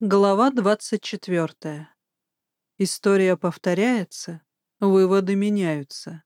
Глава 24. История повторяется, выводы меняются.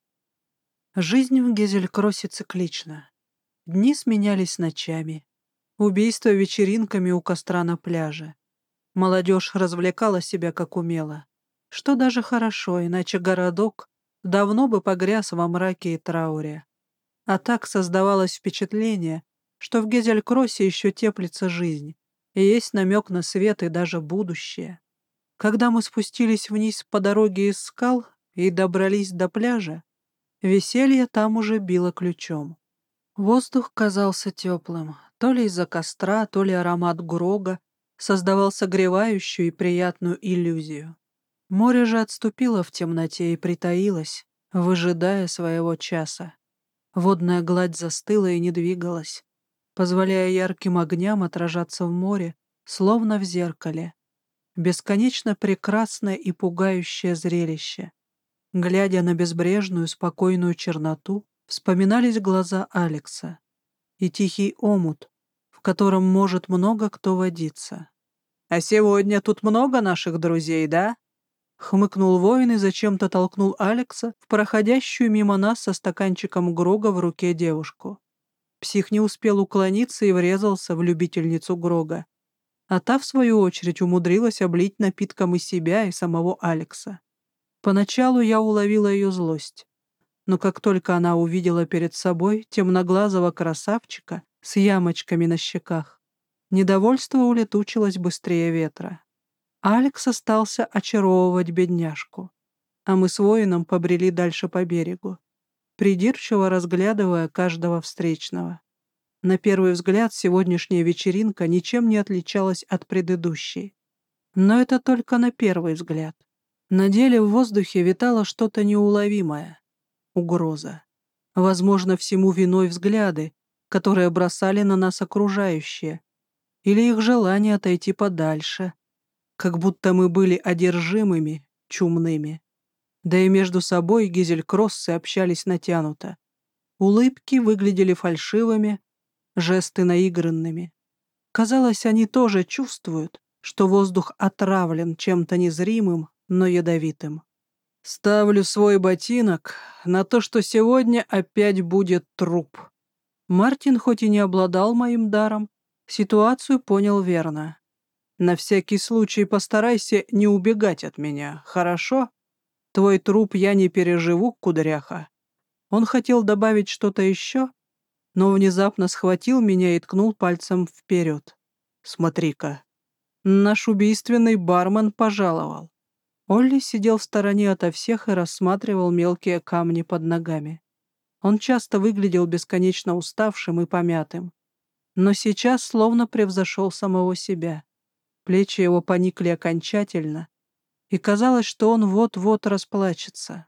Жизнь в Гезель-Кроссе циклична. Дни сменялись ночами. Убийства вечеринками у костра на пляже. Молодежь развлекала себя как умела. Что даже хорошо, иначе городок давно бы погряз во мраке и трауре. А так создавалось впечатление, что в Гезель-Кроссе еще теплится жизнь, и есть намек на свет и даже будущее. Когда мы спустились вниз по дороге из скал и добрались до пляжа, веселье там уже било ключом. Воздух казался теплым, то ли из-за костра, то ли аромат грога создавал согревающую и приятную иллюзию. Море же отступило в темноте и притаилось, выжидая своего часа. Водная гладь застыла и не двигалась, позволяя ярким огням отражаться в море, словно в зеркале. Бесконечно прекрасное и пугающее зрелище. Глядя на безбрежную, спокойную черноту, вспоминались глаза Алекса и тихий омут, в котором может много кто водиться. «А сегодня тут много наших друзей, да?» — хмыкнул воин и зачем-то толкнул Алекса в проходящую мимо нас со стаканчиком Грога в руке девушку. Псих не успел уклониться и врезался в любительницу Грога, а та, в свою очередь, умудрилась облить напитком и себя, и самого Алекса. Поначалу я уловила ее злость, но как только она увидела перед собой темноглазого красавчика с ямочками на щеках, недовольство улетучилось быстрее ветра. Алекс остался очаровывать бедняжку, а мы с воином побрели дальше по берегу, придирчиво разглядывая каждого встречного. На первый взгляд, сегодняшняя вечеринка ничем не отличалась от предыдущей. Но это только на первый взгляд. На деле в воздухе витало что-то неуловимое. Угроза. Возможно, всему виной взгляды, которые бросали на нас окружающие, или их желание отойти подальше, как будто мы были одержимыми, чумными. Да и между собой Гизель-Кроссы общались натянуто. Улыбки выглядели фальшивыми, жесты наигранными. Казалось, они тоже чувствуют, что воздух отравлен чем-то незримым, но ядовитым. «Ставлю свой ботинок на то, что сегодня опять будет труп». Мартин, хоть и не обладал моим даром, ситуацию понял верно. «На всякий случай постарайся не убегать от меня, хорошо? Твой труп я не переживу, кудряха». Он хотел добавить что-то еще, но внезапно схватил меня и ткнул пальцем вперед. «Смотри-ка, наш убийственный бармен пожаловал». Олли сидел в стороне ото всех и рассматривал мелкие камни под ногами. Он часто выглядел бесконечно уставшим и помятым, но сейчас словно превзошел самого себя. Плечи его поникли окончательно, и казалось, что он вот-вот расплачется.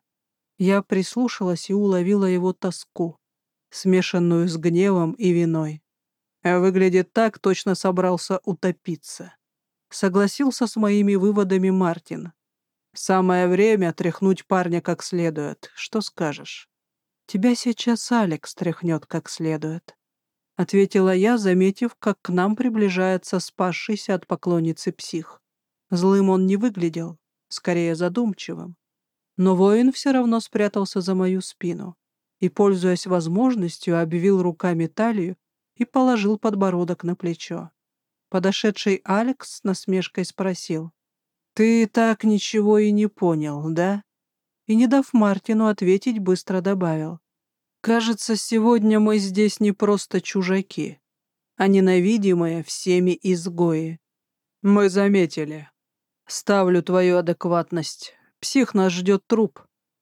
Я прислушалась и уловила его тоску, смешанную с гневом и виной. Выглядит так, точно собрался утопиться. Согласился с моими выводами Мартин. Самое время тряхнуть парня как следует. Что скажешь? Тебя сейчас Алекс тряхнет как следует, — ответила я, заметив, как к нам приближается спасшийся от поклонницы псих. Злым он не выглядел, скорее задумчивым. Но воин все равно спрятался за мою спину и, пользуясь возможностью, обвил руками талию и положил подбородок на плечо. Подошедший Алекс с насмешкой спросил: «Ты так ничего и не понял, да?» И, не дав Мартину ответить, быстро добавил: «Кажется, сегодня мы здесь не просто чужаки, а ненавидимые всеми изгои. Мы заметили. Ставлю твою адекватность. Псих нас ждет труп.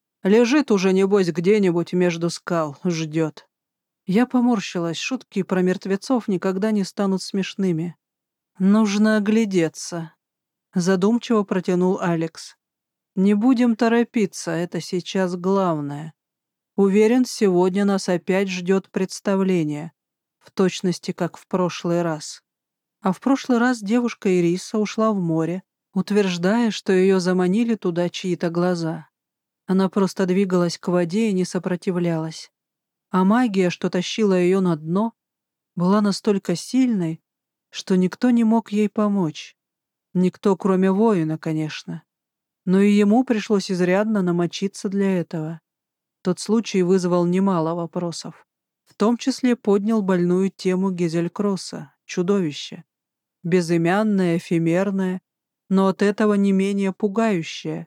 Лежит уже, небось, где-нибудь между скал, ждет». Я поморщилась, шутки про мертвецов никогда не станут смешными. «Нужно оглядеться», — задумчиво протянул Алекс. «Не будем торопиться, это сейчас главное. Уверен, сегодня нас опять ждет представление, в точности, как в прошлый раз». А в прошлый раз девушка Ириса ушла в море, утверждая, что ее заманили туда чьи-то глаза. Она просто двигалась к воде и не сопротивлялась. А магия, что тащила ее на дно, была настолько сильной, что никто не мог ей помочь. Никто, кроме воина, конечно. Но и ему пришлось изрядно намочиться для этого. Тот случай вызвал немало вопросов. В том числе поднял больную тему Гезелькросса, чудовище. Безымянное, эфемерное, но от этого не менее пугающее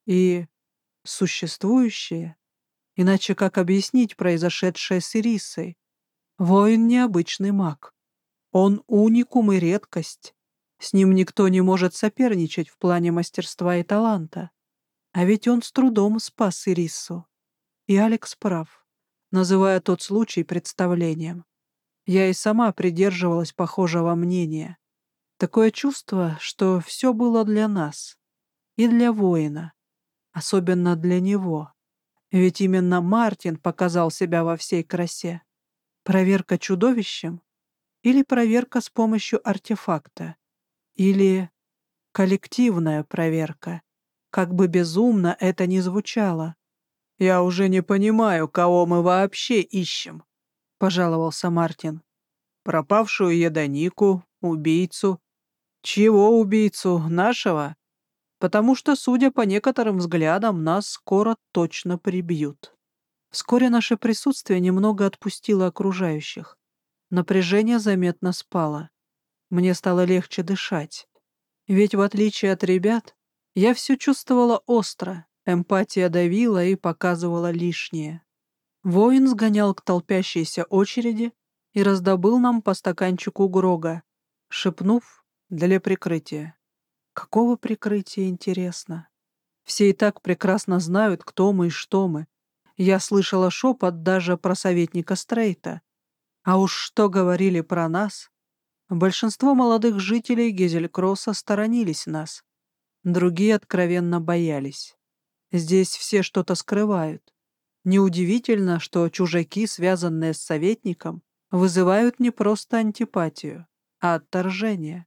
и существующее. Иначе как объяснить произошедшее с Ирисой? Воин — необычный маг. Он уникум и редкость. С ним никто не может соперничать в плане мастерства и таланта. А ведь он с трудом спас Ирису. И Алекс прав, называя тот случай представлением. Я и сама придерживалась похожего мнения. Такое чувство, что все было для нас. И для воина. Особенно для него. Ведь именно Мартин показал себя во всей красе. Проверка чудовищем? Или проверка с помощью артефакта? Или коллективная проверка? Как бы безумно это ни звучало. «Я уже не понимаю, кого мы вообще ищем», — пожаловался Мартин. «Пропавшую Ядонику, убийцу». «Чего убийцу? Нашего? Потому что, судя по некоторым взглядам, нас скоро точно прибьют». Вскоре наше присутствие немного отпустило окружающих. Напряжение заметно спало. Мне стало легче дышать. Ведь, в отличие от ребят, я все чувствовала остро, эмпатия давила и показывала лишнее. Воин сгонял к толпящейся очереди и раздобыл нам по стаканчику Грога, шепнув «для прикрытия». Какого прикрытия, интересно? Все и так прекрасно знают, кто мы и что мы. Я слышала шепот даже про советника Стрейта. А уж что говорили про нас? Большинство молодых жителей Гезелькросса сторонились нас. Другие откровенно боялись. Здесь все что-то скрывают. Неудивительно, что чужаки, связанные с советником, вызывают не просто антипатию, а отторжение.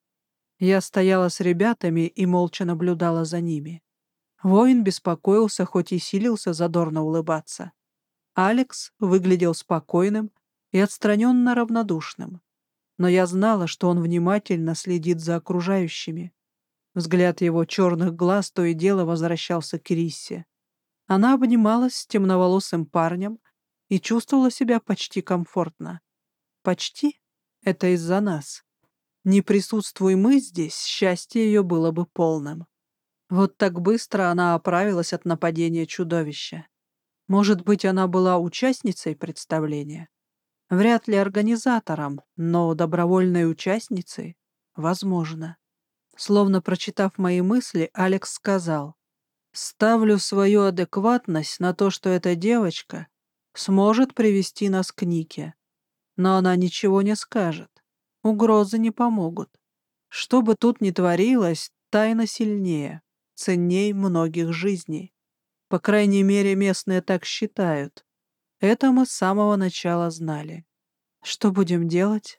Я стояла с ребятами и молча наблюдала за ними. Воин беспокоился, хоть и силился задорно улыбаться. Алекс выглядел спокойным и отстраненно равнодушным. Но я знала, что он внимательно следит за окружающими. Взгляд его черных глаз то и дело возвращался к Риссе. Она обнималась с темноволосым парнем и чувствовала себя почти комфортно. Почти — это из-за нас. Не присутствуй мы здесь, счастье ее было бы полным. Вот так быстро она оправилась от нападения чудовища. Может быть, она была участницей представления? Вряд ли организатором, но добровольной участницей? Возможно. Словно прочитав мои мысли, Алекс сказал: «Ставлю свою адекватность на то, что эта девочка сможет привести нас к Нике. Но она ничего не скажет. Угрозы не помогут. Что бы тут ни творилось, тайна сильнее, ценней многих жизней. По крайней мере, местные так считают. Это мы с самого начала знали. Что будем делать?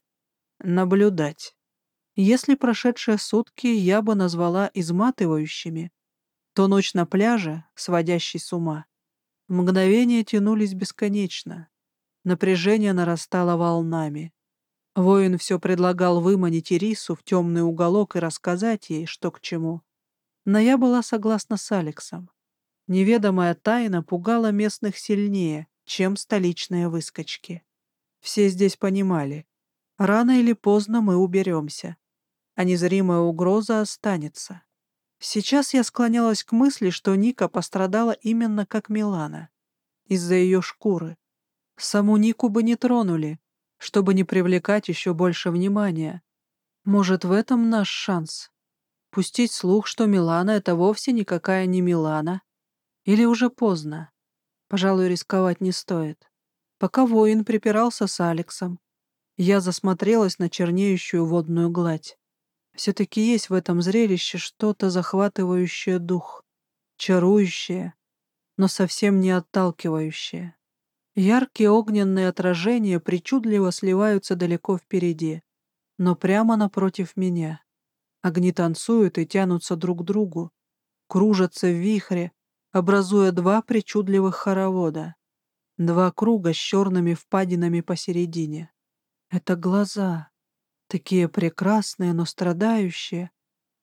Наблюдать. Если прошедшие сутки я бы назвала изматывающими, то ночь на пляже, сводящей с ума. Мгновения тянулись бесконечно. Напряжение нарастало волнами. Воин все предлагал выманить Ирису в темный уголок и рассказать ей, что к чему. Но я была согласна с Алексом. Неведомая тайна пугала местных сильнее, чем столичные выскочки. Все здесь понимали. Рано или поздно мы уберемся, а незримая угроза останется. Сейчас я склонялась к мысли, что Ника пострадала именно как Милана, из-за ее шкуры. Саму Нику бы не тронули, чтобы не привлекать еще больше внимания. Может, в этом наш шанс? Пустить слух, что Милана — это вовсе никакая не Милана? Или уже поздно? Пожалуй, рисковать не стоит. Пока воин припирался с Алексом, я засмотрелась на чернеющую водную гладь. Все-таки есть в этом зрелище что-то захватывающее дух, чарующее, но совсем не отталкивающее. Яркие огненные отражения причудливо сливаются далеко впереди, но прямо напротив меня. Огни танцуют и тянутся друг к другу, кружатся в вихре, образуя два причудливых хоровода, два круга с черными впадинами посередине. Это глаза, такие прекрасные, но страдающие.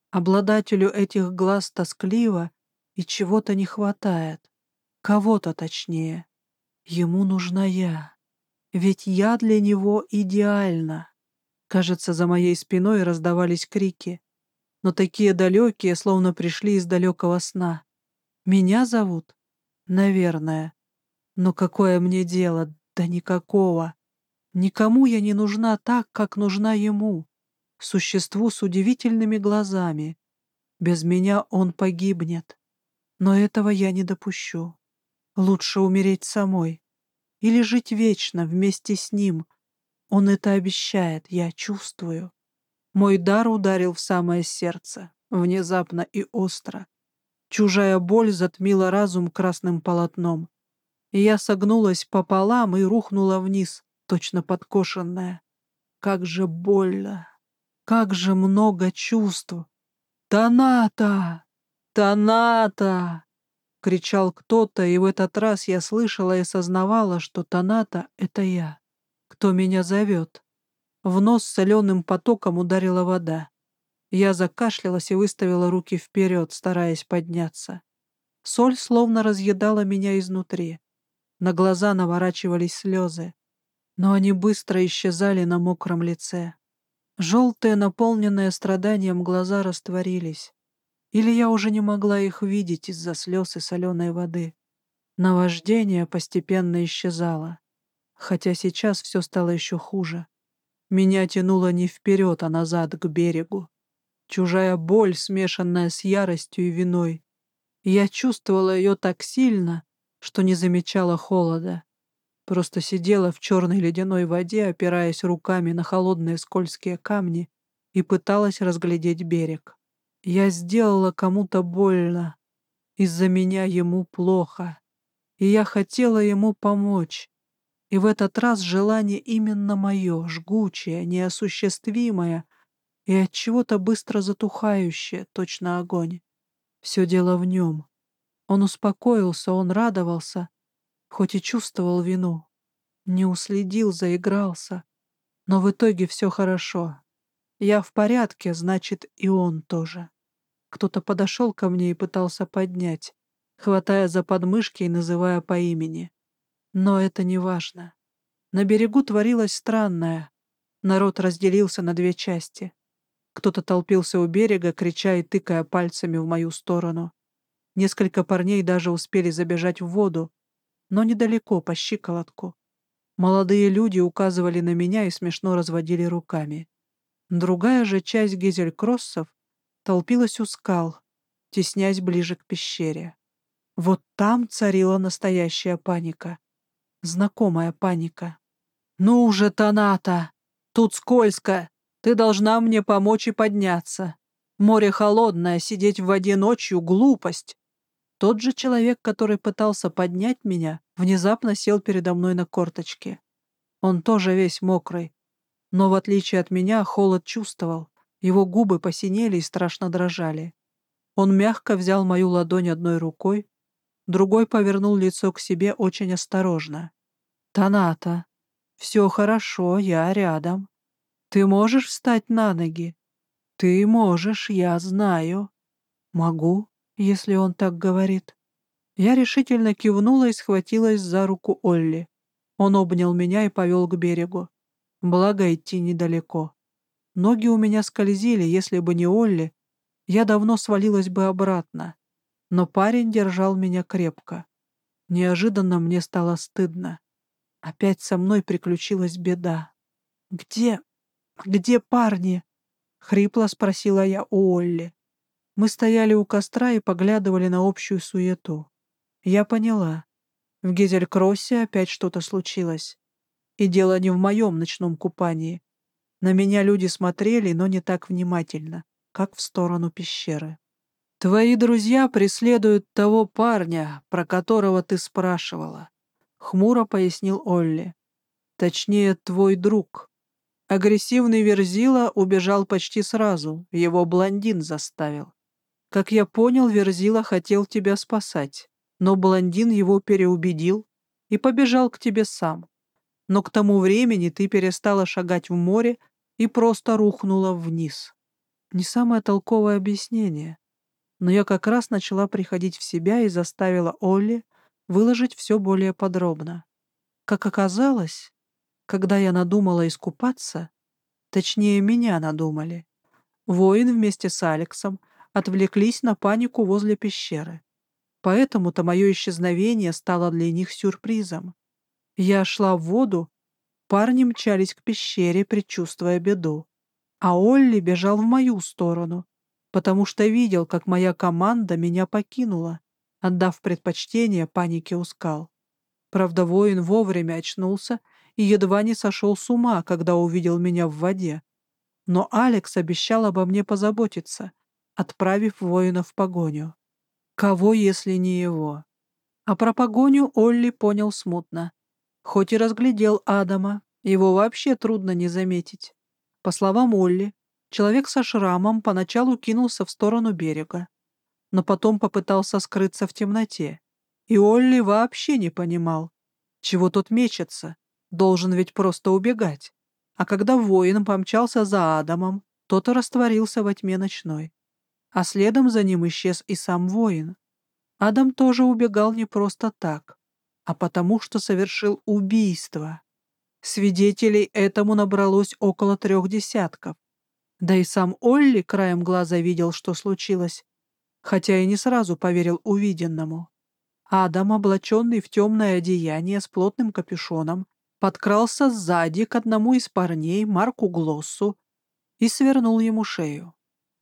Обладателю этих глаз тоскливо и чего-то не хватает. Кого-то точнее. Ему нужна я. Ведь я для него идеальна. Кажется, за моей спиной раздавались крики, но такие далекие, словно пришли из далекого сна. Меня зовут? Наверное. Но какое мне дело? Да никакого. Никому я не нужна так, как нужна ему, существу с удивительными глазами. Без меня он погибнет. Но этого я не допущу. Лучше умереть самой. Или жить вечно вместе с ним. Он это обещает, я чувствую. Мой дар ударил в самое сердце, внезапно и остро. Чужая боль затмила разум красным полотном. И я согнулась пополам и рухнула вниз, точно подкошенная. Как же больно! Как же много чувств! «Таната! Таната!» — кричал кто-то, и в этот раз я слышала и сознавала, что Таната — это я. Кто меня зовет? В нос соленым потоком ударила вода. Я закашлялась и выставила руки вперед, стараясь подняться. Соль словно разъедала меня изнутри. На глаза наворачивались слезы, но они быстро исчезали на мокром лице. Желтые, наполненные страданием глаза растворились. Или я уже не могла их видеть из-за слез и соленой воды. Наваждение постепенно исчезало. Хотя сейчас все стало еще хуже. Меня тянуло не вперед, а назад, к берегу. Чужая боль, смешанная с яростью и виной. Я чувствовала ее так сильно, что не замечала холода. Просто сидела в черной ледяной воде, опираясь руками на холодные скользкие камни, и пыталась разглядеть берег. Я сделала кому-то больно. Из-за меня ему плохо. И я хотела ему помочь. И в этот раз желание именно мое, жгучее, неосуществимое и от чего-то быстро затухающее, точно огонь. Все дело в нем. Он успокоился, он радовался, хоть и чувствовал вину. Не уследил, заигрался. Но в итоге все хорошо. Я в порядке, значит, и он тоже. Кто-то подошел ко мне и пытался поднять, хватая за подмышки и называя по имени. Но это не важно. На берегу творилось странное. Народ разделился на две части. Кто-то толпился у берега, крича и тыкая пальцами в мою сторону. Несколько парней даже успели забежать в воду, но недалеко, по щиколотку. Молодые люди указывали на меня и смешно разводили руками. Другая же часть гизелькроссов толпилась у скал, теснясь ближе к пещере. Вот там царила настоящая паника. Знакомая паника. «Ну уже, Таната! Тут скользко! Ты должна мне помочь и подняться! Море холодное, сидеть в воде ночью — глупость!» Тот же человек, который пытался поднять меня, внезапно сел передо мной на корточки. Он тоже весь мокрый, но, в отличие от меня, холод чувствовал. Его губы посинели и страшно дрожали. Он мягко взял мою ладонь одной рукой, другой повернул лицо к себе очень осторожно. «Таната, все хорошо, я рядом. Ты можешь встать на ноги? Ты можешь, я знаю. Могу, если он так говорит». Я решительно кивнула и схватилась за руку Олли. Он обнял меня и повел к берегу. Благо, идти недалеко. Ноги у меня скользили, если бы не Олли, я давно свалилась бы обратно. Но парень держал меня крепко. Неожиданно мне стало стыдно. Опять со мной приключилась беда. «Где? Где парни?» — хрипло спросила я у Олли. Мы стояли у костра и поглядывали на общую суету. Я поняла. В Гизелькроссе опять что-то случилось. И дело не в моем ночном купании. На меня люди смотрели, но не так внимательно, как в сторону пещеры. «Твои друзья преследуют того парня, про которого ты спрашивала», — хмуро пояснил Олли. «Точнее, твой друг. Агрессивный Верзила убежал почти сразу, его блондин заставил. Как я понял, Верзила хотел тебя спасать, но блондин его переубедил и побежал к тебе сам. Но к тому времени ты перестала шагать в море и просто рухнула вниз». Не самое толковое объяснение, но я как раз начала приходить в себя и заставила Олли выложить все более подробно. Как оказалось, когда я надумала искупаться, точнее, меня надумали, воин вместе с Алексом отвлеклись на панику возле пещеры. Поэтому-то мое исчезновение стало для них сюрпризом. Я шла в воду, парни мчались к пещере, предчувствуя беду. А Олли бежал в мою сторону, потому что видел, как моя команда меня покинула, отдав предпочтение панике у скал. Правда, воин вовремя очнулся и едва не сошел с ума, когда увидел меня в воде. Но Алекс обещал обо мне позаботиться, отправив воина в погоню. Кого, если не его? А про погоню Олли понял смутно. Хоть и разглядел Адама, его вообще трудно не заметить. По словам Олли, человек со шрамом поначалу кинулся в сторону берега, но потом попытался скрыться в темноте. И Олли вообще не понимал, чего тот мечется, должен ведь просто убегать. А когда воин помчался за Адамом, тот и растворился во тьме ночной. А следом за ним исчез и сам воин. Адам тоже убегал не просто так, а потому что совершил убийство. Свидетелей этому набралось около 3 десятков. Да и сам Олли краем глаза видел, что случилось, хотя и не сразу поверил увиденному. Адам, облаченный в темное одеяние с плотным капюшоном, подкрался сзади к одному из парней, Марку Глоссу, и свернул ему шею.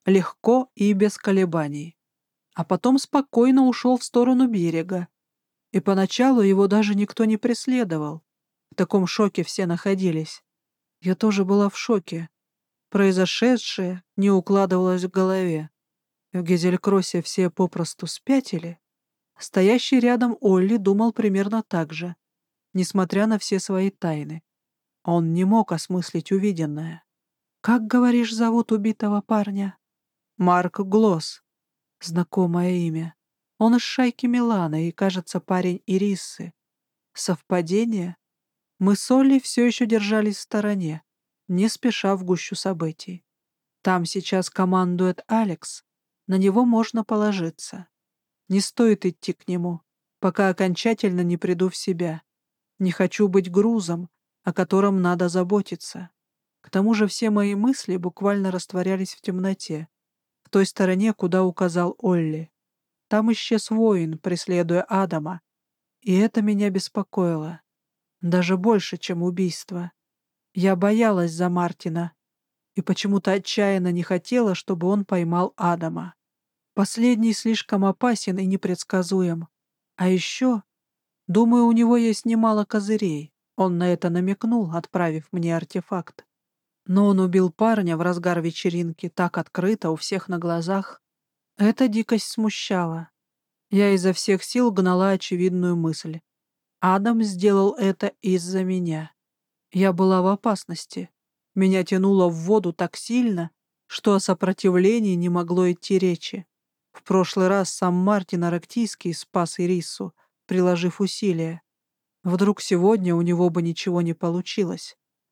Легко и без колебаний. А потом спокойно ушел в сторону берега, и поначалу его даже никто не преследовал. В таком шоке все находились. Я тоже была в шоке. Произошедшее не укладывалось в голове. В Гезелькроссе все попросту спятили. Стоящий рядом Олли думал примерно так же, несмотря на все свои тайны. Он не мог осмыслить увиденное. «Как, говоришь, зовут убитого парня?» «Марк Глосс». Знакомое имя. Он из шайки Милана и, кажется, парень Ириссы. Совпадение? Мы с Олли все еще держались в стороне, не спеша в гущу событий. Там сейчас командует Алекс, на него можно положиться. Не стоит идти к нему, пока окончательно не приду в себя. Не хочу быть грузом, о котором надо заботиться. К тому же все мои мысли буквально растворялись в темноте, в той стороне, куда указал Олли. Там исчез воин, преследуя Адама, и это меня беспокоило. Даже больше, чем убийство. Я боялась за Мартина и почему-то отчаянно не хотела, чтобы он поймал Адама. Последний слишком опасен и непредсказуем. А еще, думаю, у него есть немало козырей. Он на это намекнул, отправив мне артефакт. Но он убил парня в разгар вечеринки так открыто, у всех на глазах. Эта дикость смущала. Я изо всех сил гнала очевидную мысль. Адам сделал это из-за меня. Я была в опасности. Меня тянуло в воду так сильно, что о сопротивлении не могло идти речи. В прошлый раз сам Мартин Арактийский спас Ирису, приложив усилия. Вдруг сегодня у него бы ничего не получилось.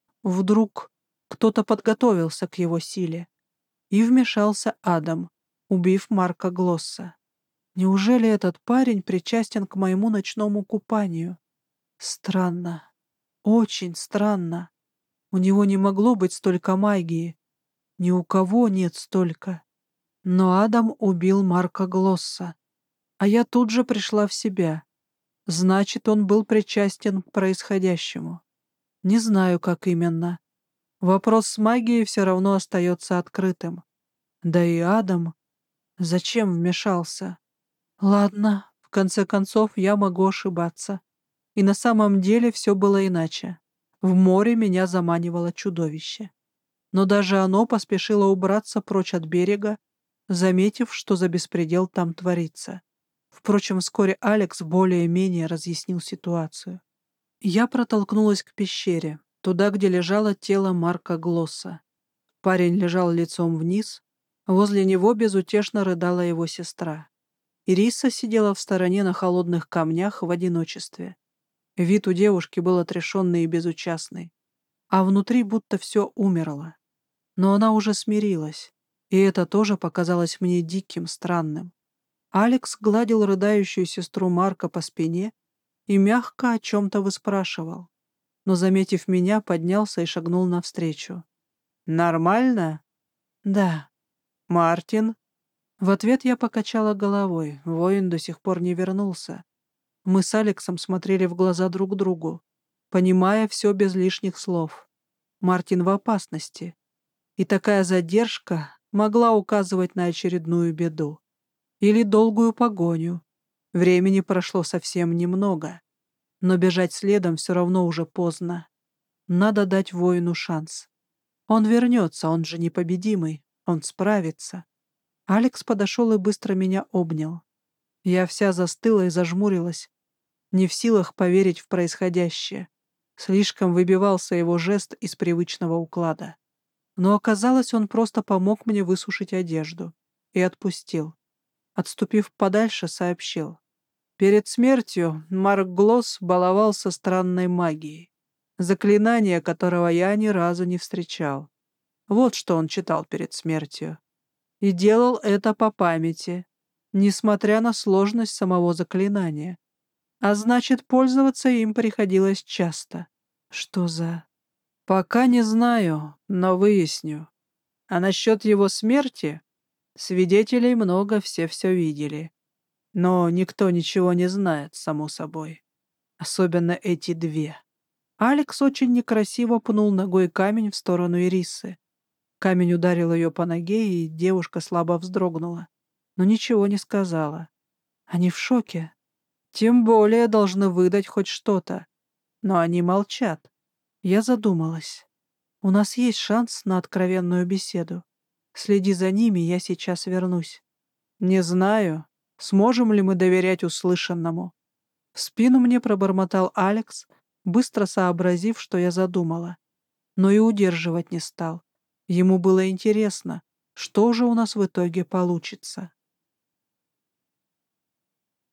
Вдруг кто-то подготовился к его силе. И вмешался Адам, убив Марка Глосса. Неужели этот парень причастен к моему ночному купанию? Странно. Очень странно. У него не могло быть столько магии. Ни у кого нет столько. Но Адам убил Марка Глосса. А я тут же пришла в себя. Значит, он был причастен к происходящему. Не знаю, как именно. Вопрос с магией все равно остается открытым. Да и Адам... Зачем вмешался? Ладно, в конце концов, я могу ошибаться. И на самом деле все было иначе. В море меня заманивало чудовище. Но даже оно поспешило убраться прочь от берега, заметив, что за беспредел там творится. Впрочем, вскоре Алекс более-менее разъяснил ситуацию. Я протолкнулась к пещере, туда, где лежало тело Марка Глосса. Парень лежал лицом вниз, возле него безутешно рыдала его сестра. Ириса сидела в стороне на холодных камнях в одиночестве. Вид у девушки был отрешенный и безучастный, а внутри будто все умерло. Но она уже смирилась. И это тоже показалось мне диким, странным. Алекс гладил рыдающую сестру Марка по спине и мягко о чем-то выспрашивал, но, заметив меня, поднялся и шагнул навстречу. «Нормально?» «Да». «Мартин?» В ответ я покачала головой. Воин до сих пор не вернулся. Мы с Алексом смотрели в глаза друг другу, понимая все без лишних слов. Мартин в опасности. И такая задержка могла указывать на очередную беду. Или долгую погоню. Времени прошло совсем немного. Но бежать следом все равно уже поздно. Надо дать воину шанс. Он вернется, он же непобедимый. Он справится. Алекс подошел и быстро меня обнял. Я вся застыла и зажмурилась, не в силах поверить в происходящее. Слишком выбивался его жест из привычного уклада. Но оказалось, он просто помог мне высушить одежду. И отпустил. Отступив подальше, сообщил. Перед смертью Марк Глосс баловался странной магией, заклинание которого я ни разу не встречал. Вот что он читал перед смертью. И делал это по памяти, несмотря на сложность самого заклинания. А значит, пользоваться им приходилось часто. Что за... Пока не знаю, но выясню. А насчет его смерти? Свидетелей много, все видели. Но никто ничего не знает, само собой. Особенно эти две. Алекс очень некрасиво пнул ногой камень в сторону Ирисы. Камень ударил ее по ноге, и девушка слабо вздрогнула. Но ничего не сказала. Они в шоке. Тем более должны выдать хоть что-то. Но они молчат. Я задумалась. У нас есть шанс на откровенную беседу. Следи за ними, я сейчас вернусь. Не знаю, сможем ли мы доверять услышанному. В спину мне пробормотал Алекс, быстро сообразив, что я задумала. Но и удерживать не стал. Ему было интересно, что же у нас в итоге получится.